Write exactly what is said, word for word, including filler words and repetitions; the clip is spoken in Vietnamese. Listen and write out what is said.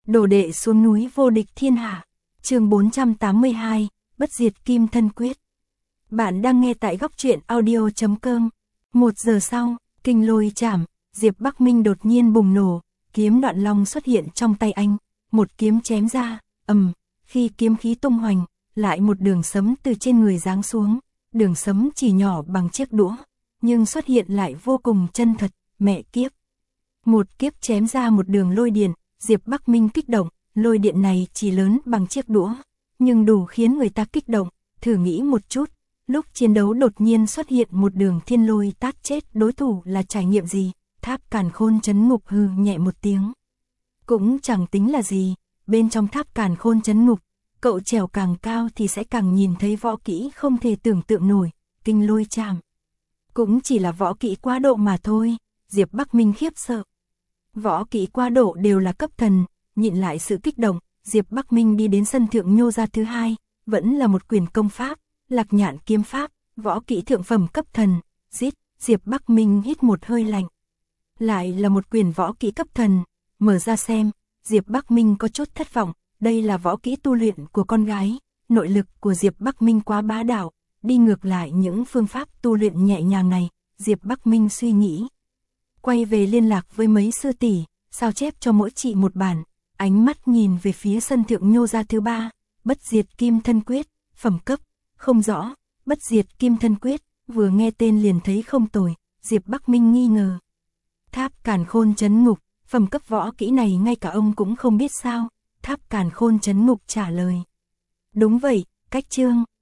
Đồ đệ xuống núi vô địch thiên hạ. Chương bốn trăm tám mươi hai, Bất diệt kim thân quyết. Bạn đang nghe tại góc truyện audio chấm com. Một giờ sau, kinh lôi chảm, Diệp Bắc Minh đột nhiên bùng nổ, kiếm đoạn long xuất hiện trong tay anh, một kiếm chém ra, ầm, khi kiếm khí tung hoành, lại một đường sấm từ trên người giáng xuống, đường sấm chỉ nhỏ bằng chiếc đũa, nhưng xuất hiện lại vô cùng chân thật, mẹ kiếp. Một kiếp chém ra một đường lôi điện, Diệp Bắc Minh kích động, lôi điện này chỉ lớn bằng chiếc đũa, nhưng đủ khiến người ta kích động, thử nghĩ một chút, lúc chiến đấu đột nhiên xuất hiện một đường thiên lôi tát chết đối thủ là trải nghiệm gì? Tháp Càn Khôn Chấn Ngục hừ nhẹ một tiếng. Cũng chẳng tính là gì, bên trong Tháp Càn Khôn Chấn Ngục, cậu trèo càng cao thì sẽ càng nhìn thấy võ kỹ không thể tưởng tượng nổi, kinh lôi chạm. Cũng chỉ là võ kỹ quá độ mà thôi, Diệp Bắc Minh khiếp sợ. Võ kỹ quá độ đều là cấp thần, nhịn lại sự kích động, Diệp Bắc Minh đi đến sân thượng nhô ra thứ hai, vẫn là một quyền công pháp, Lạc Nhạn kiếm pháp, võ kỹ thượng phẩm cấp thần, giết, Diệp Bắc Minh hít một hơi lạnh. Lại là một quyền võ kỹ cấp thần, mở ra xem, Diệp Bắc Minh có chút thất vọng, đây là võ kỹ tu luyện của con gái, nội lực của Diệp Bắc Minh quá bá đạo, đi ngược lại những phương pháp tu luyện nhẹ nhàng này, Diệp Bắc Minh suy nghĩ. Quay về liên lạc với mấy sư tỷ, sao chép cho mỗi chị một bản, ánh mắt nhìn về phía sân thượng nhô ra thứ ba, Bất diệt kim thân quyết, phẩm cấp, không rõ, Bất diệt kim thân quyết, vừa nghe tên liền thấy không tồi, Diệp Bắc Minh nghi ngờ. Tháp Càn Khôn Chấn Ngục, phẩm cấp võ kỹ này ngay cả ông cũng không biết sao, Tháp Càn Khôn Chấn Ngục trả lời. Đúng vậy, cách chương,